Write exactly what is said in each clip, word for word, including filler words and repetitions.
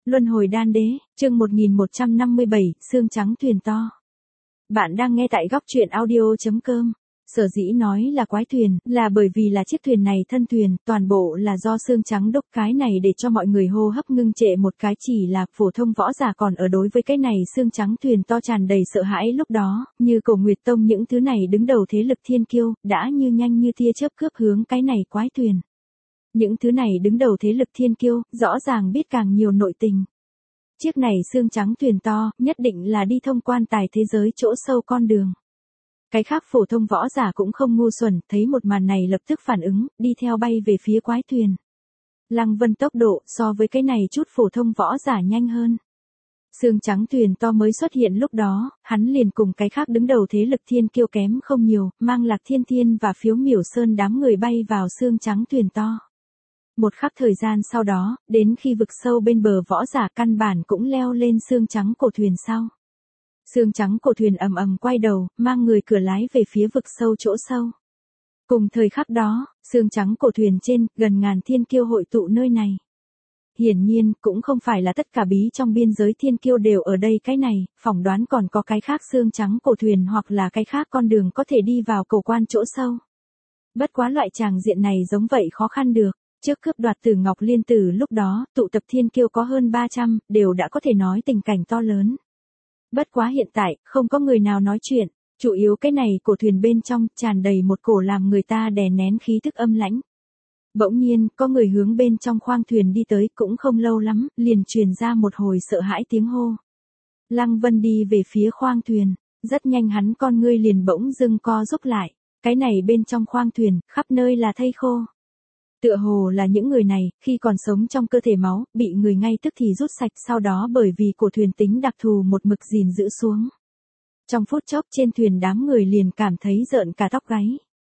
Luân hồi đan đế, chương một nghìn một trăm năm mươi bảy, xương trắng thuyền to. Bạn đang nghe tại góc truyện audio chấm com. Sở dĩ nói là quái thuyền, là bởi vì là chiếc thuyền này thân thuyền, toàn bộ là do xương trắng đúc, cái này để cho mọi người hô hấp ngưng trệ một cái, chỉ là phổ thông võ giả còn ở đối với cái này xương trắng thuyền to tràn đầy sợ hãi lúc đó, như Cổ Nguyệt Tông những thứ này đứng đầu thế lực thiên kiêu, đã như nhanh như tia chớp cướp hướng cái này quái thuyền. Những thứ này đứng đầu thế lực thiên kiêu, rõ ràng biết càng nhiều nội tình. Chiếc này xương trắng thuyền to, nhất định là đi thông quan tài thế giới chỗ sâu con đường. Cái khác phổ thông võ giả cũng không ngu xuẩn, thấy một màn này lập tức phản ứng, đi theo bay về phía quái thuyền. Lăng Vân tốc độ so với cái này chút phổ thông võ giả nhanh hơn. Xương trắng thuyền to mới xuất hiện lúc đó, hắn liền cùng cái khác đứng đầu thế lực thiên kiêu kém không nhiều, mang Lạc Thiên Thiên và Phiếu Miểu Sơn đám người bay vào xương trắng thuyền to. Một khắc thời gian sau đó, đến khi vực sâu bên bờ võ giả căn bản cũng leo lên xương trắng cổ thuyền sau. Xương trắng cổ thuyền ầm ầm quay đầu, mang người cửa lái về phía vực sâu chỗ sâu. Cùng thời khắc đó, xương trắng cổ thuyền trên, gần ngàn thiên kiêu hội tụ nơi này. Hiển nhiên, cũng không phải là tất cả bí trong biên giới thiên kiêu đều ở đây cái này, phỏng đoán còn có cái khác xương trắng cổ thuyền hoặc là cái khác con đường có thể đi vào cầu quan chỗ sâu. Bất quá loại tràng diện này giống vậy khó khăn được. Trước cướp đoạt Tử Ngọc Liên Tử lúc đó, tụ tập thiên kiêu có hơn ba trăm, đều đã có thể nói tình cảnh to lớn. Bất quá hiện tại, không có người nào nói chuyện, chủ yếu cái này cổ thuyền bên trong, tràn đầy một cổ làm người ta đè nén khí thức âm lãnh. Bỗng nhiên, có người hướng bên trong khoang thuyền đi tới, cũng không lâu lắm, liền truyền ra một hồi sợ hãi tiếng hô. Lăng Vân đi về phía khoang thuyền, rất nhanh hắn con ngươi liền bỗng dưng co rút lại, cái này bên trong khoang thuyền, khắp nơi là thây khô. Tựa hồ là những người này, khi còn sống trong cơ thể máu, bị người ngay tức thì rút sạch, sau đó bởi vì cổ thuyền tính đặc thù một mực gìn giữ xuống. Trong phút chốc trên thuyền đám người liền cảm thấy rợn cả tóc gáy.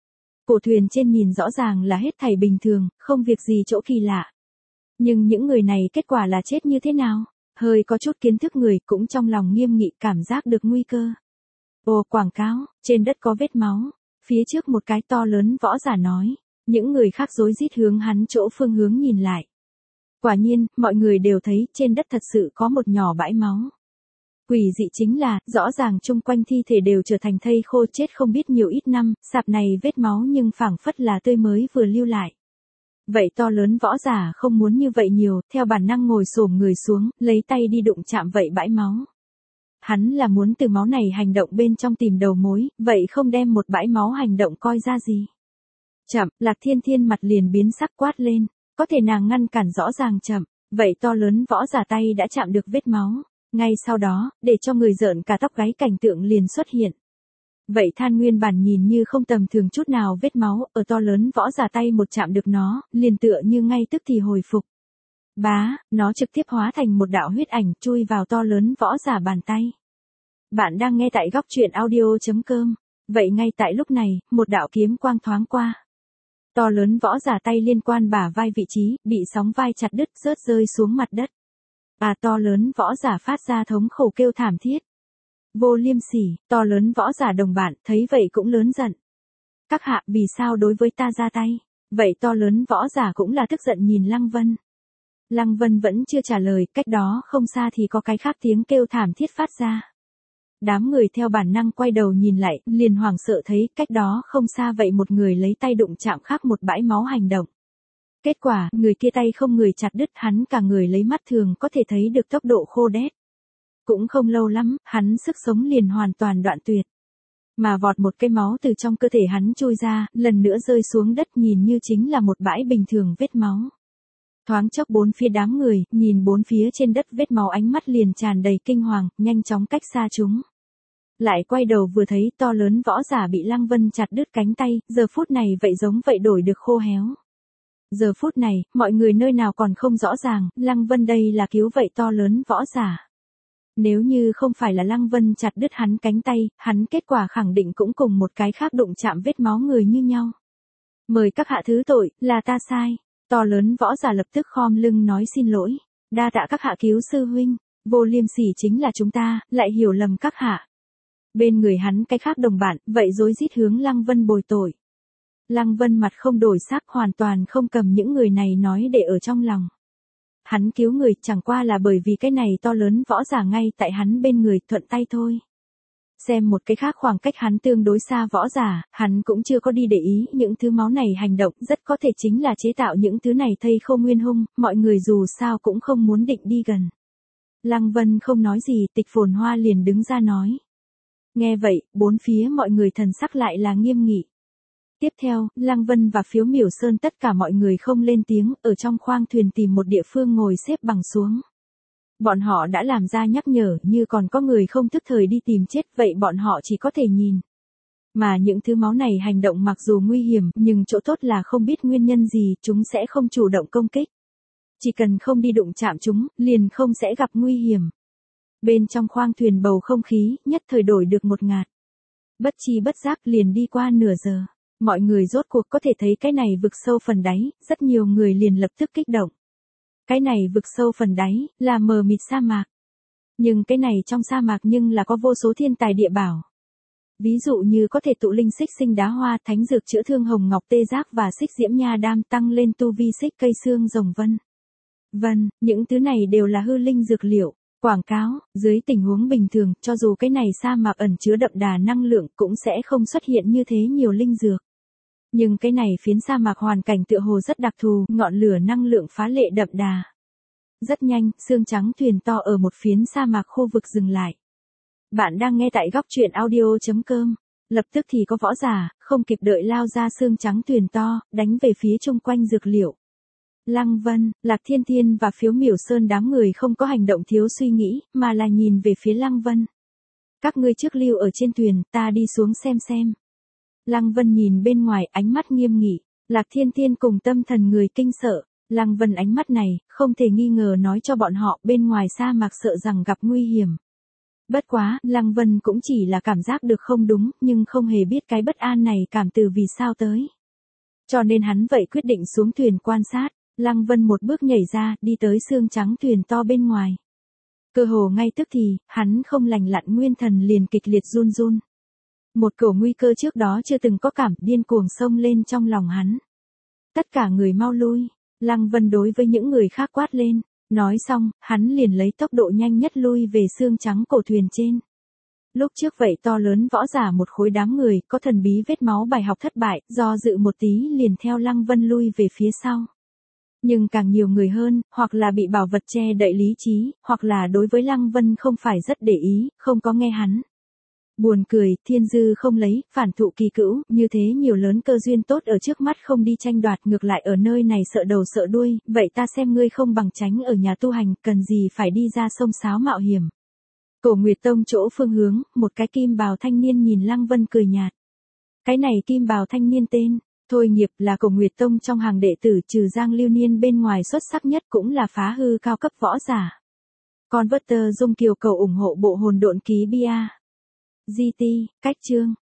Cổ thuyền trên nhìn rõ ràng là hết thảy bình thường, không việc gì chỗ kỳ lạ. Nhưng những người này kết quả là chết như thế nào? Hơi có chút kiến thức người cũng trong lòng nghiêm nghị cảm giác được nguy cơ. Ồ, quảng cáo, trên đất có vết máu. Phía trước một cái to lớn võ giả nói. Những người khác rối rít hướng hắn chỗ phương hướng nhìn lại. Quả nhiên, mọi người đều thấy trên đất thật sự có một nhỏ bãi máu. Quỷ dị chính là, rõ ràng chung quanh thi thể đều trở thành thây khô chết không biết nhiều ít năm, sạp này vết máu nhưng phảng phất là tươi mới vừa lưu lại. Vậy to lớn võ giả không muốn như vậy nhiều, theo bản năng ngồi xổm người xuống, lấy tay đi đụng chạm vậy bãi máu. Hắn là muốn từ máu này hành động bên trong tìm đầu mối, vậy không đem một bãi máu hành động coi ra gì. Chậm, Lạc Thiên Thiên mặt liền biến sắc quát lên, có thể nàng ngăn cản rõ ràng chậm, vậy to lớn võ giả tay đã chạm được vết máu, ngay sau đó, để cho người rợn cả tóc gáy cảnh tượng liền xuất hiện. Vậy than nguyên bản nhìn như không tầm thường chút nào vết máu, ở to lớn võ giả tay một chạm được nó, liền tựa như ngay tức thì hồi phục. Bá, nó trực tiếp hóa thành một đạo huyết ảnh chui vào to lớn võ giả bàn tay. Bạn đang nghe tại góc truyện audio chấm com, vậy ngay tại lúc này, một đạo kiếm quang thoáng qua. To lớn võ giả tay liên quan bả vai vị trí, bị sóng vai chặt đứt rớt rơi xuống mặt đất. À to lớn võ giả phát ra thống khổ kêu thảm thiết. Vô liêm sỉ, to lớn võ giả đồng bạn, thấy vậy cũng lớn giận. Các hạ vì sao đối với ta ra tay? Vậy to lớn võ giả cũng là tức giận nhìn Lăng Vân. Lăng Vân vẫn chưa trả lời, cách đó không xa thì có cái khác tiếng kêu thảm thiết phát ra. Đám người theo bản năng quay đầu nhìn lại, liền hoảng sợ thấy cách đó không xa vậy một người lấy tay đụng chạm khác một bãi máu hành động. Kết quả, người kia tay không người chặt đứt, hắn cả người lấy mắt thường có thể thấy được tốc độ khô đét. Cũng không lâu lắm, hắn sức sống liền hoàn toàn đoạn tuyệt. Mà vọt một cái máu từ trong cơ thể hắn trôi ra, lần nữa rơi xuống đất nhìn như chính là một bãi bình thường vết máu. Thoáng chốc bốn phía đám người, nhìn bốn phía trên đất vết máu ánh mắt liền tràn đầy kinh hoàng, nhanh chóng cách xa chúng. Lại quay đầu vừa thấy to lớn võ giả bị Lăng Vân chặt đứt cánh tay, giờ phút này vậy giống vậy đổi được khô héo. Giờ phút này, mọi người nơi nào còn không rõ ràng, Lăng Vân đây là cứu vậy to lớn võ giả. Nếu như không phải là Lăng Vân chặt đứt hắn cánh tay, hắn kết quả khẳng định cũng cùng một cái khác đụng chạm vết máu người như nhau. Mời các hạ thứ tội, là ta sai. To lớn võ giả lập tức khom lưng nói xin lỗi. Đa tạ các hạ cứu sư huynh, vô liêm sỉ chính là chúng ta, lại hiểu lầm các hạ. Bên người hắn cái khác đồng bạn, vậy rối rít hướng Lăng Vân bồi tội. Lăng Vân mặt không đổi sắc, hoàn toàn không cầm những người này nói để ở trong lòng. hắn cứu người chẳng qua là bởi vì cái này to lớn võ giả ngay tại hắn bên người thuận tay thôi. Xem một cái khác khoảng cách hắn tương đối xa võ giả, hắn cũng chưa có đi để ý những thứ máu này hành động rất có thể chính là chế tạo những thứ này thây khô nguyên hung, mọi người dù sao cũng không muốn định đi gần. Lăng Vân không nói gì, Tịch Phồn Hoa liền đứng ra nói. Nghe vậy, bốn phía mọi người thần sắc lại là nghiêm nghị. Tiếp theo, Lăng Vân và Phiếu Miểu Sơn tất cả mọi người không lên tiếng, ở trong khoang thuyền tìm một địa phương ngồi xếp bằng xuống. Bọn họ đã làm ra nhắc nhở, như còn có người không thức thời đi tìm chết, vậy bọn họ chỉ có thể nhìn. Mà những thứ máu này hành động mặc dù nguy hiểm, nhưng chỗ tốt là không biết nguyên nhân gì, chúng sẽ không chủ động công kích. Chỉ cần không đi đụng chạm chúng, liền không sẽ gặp nguy hiểm. Bên trong khoang thuyền bầu không khí, nhất thời đổi được một ngạt. Bất chi bất giác liền đi qua nửa giờ. Mọi người rốt cuộc có thể thấy cái này vực sâu phần đáy, rất nhiều người liền lập tức kích động. Cái này vực sâu phần đáy, là mờ mịt sa mạc. Nhưng cái này trong sa mạc nhưng là có vô số thiên tài địa bảo. Ví dụ như có thể tụ linh xích sinh đá hoa, thánh dược chữa thương hồng ngọc tê giác và xích diễm nha đam tăng lên tu vi xích cây xương rồng vân. Vân, những thứ này đều là hư linh dược liệu. Quảng cáo, dưới tình huống bình thường, cho dù cái này sa mạc ẩn chứa đậm đà năng lượng cũng sẽ không xuất hiện như thế nhiều linh dược. Nhưng cái này phiến sa mạc hoàn cảnh tựa hồ rất đặc thù, ngọn lửa năng lượng phá lệ đậm đà. Rất nhanh, xương trắng thuyền to ở một phiến sa mạc khu vực dừng lại. Bạn đang nghe tại góc truyện audio chấm com. Lập tức thì có võ giả, không kịp đợi lao ra xương trắng thuyền to, đánh về phía chung quanh dược liệu. Lăng Vân, Lạc Thiên Thiên và Phiếu Miểu Sơn đám người không có hành động thiếu suy nghĩ, mà là nhìn về phía Lăng Vân. Các ngươi trước lưu ở trên thuyền, ta đi xuống xem xem. Lăng Vân nhìn bên ngoài, ánh mắt nghiêm nghị. Lạc Thiên Thiên cùng tâm thần người kinh sợ. Lăng Vân ánh mắt này, không thể nghi ngờ nói cho bọn họ bên ngoài sa mạc sợ rằng gặp nguy hiểm. Bất quá, Lăng Vân cũng chỉ là cảm giác được không đúng, nhưng không hề biết cái bất an này cảm từ vì sao tới. Cho nên hắn vậy quyết định xuống thuyền quan sát. Lăng Vân một bước nhảy ra, đi tới xương trắng thuyền to bên ngoài. Cơ hồ ngay tức thì, hắn không lành lặn nguyên thần liền kịch liệt run run. Một cổ nguy cơ trước đó chưa từng có cảm điên cuồng xông lên trong lòng hắn. Tất cả người mau lui, Lăng Vân đối với những người khác quát lên. Nói xong, hắn liền lấy tốc độ nhanh nhất lui về xương trắng cổ thuyền trên. Lúc trước vậy to lớn võ giả một khối đám người, có thần bí vết máu bài học thất bại, do dự một tí liền theo Lăng Vân lui về phía sau. Nhưng càng nhiều người hơn, hoặc là bị bảo vật che đậy lý trí, hoặc là đối với Lăng Vân không phải rất để ý, không có nghe hắn. Buồn cười, thiên dư không lấy, phản thụ kỳ cữu, như thế nhiều lớn cơ duyên tốt ở trước mắt không đi tranh đoạt, ngược lại ở nơi này sợ đầu sợ đuôi, vậy ta xem ngươi không bằng tránh ở nhà tu hành, cần gì phải đi ra sông sáo mạo hiểm. Cổ Nguyệt Tông chỗ phương hướng, một cái kim bào thanh niên nhìn Lăng Vân cười nhạt. Cái này kim bào thanh niên tên Thôi Nghiệp, là Cổ Nguyệt Tông trong hàng đệ tử, trừ Giang Lưu Niên bên ngoài xuất sắc nhất cũng là phá hư cao cấp võ giả. Converter Dung Kiều cầu ủng hộ bộ hồn độn ký bia. giê tê, cách chương.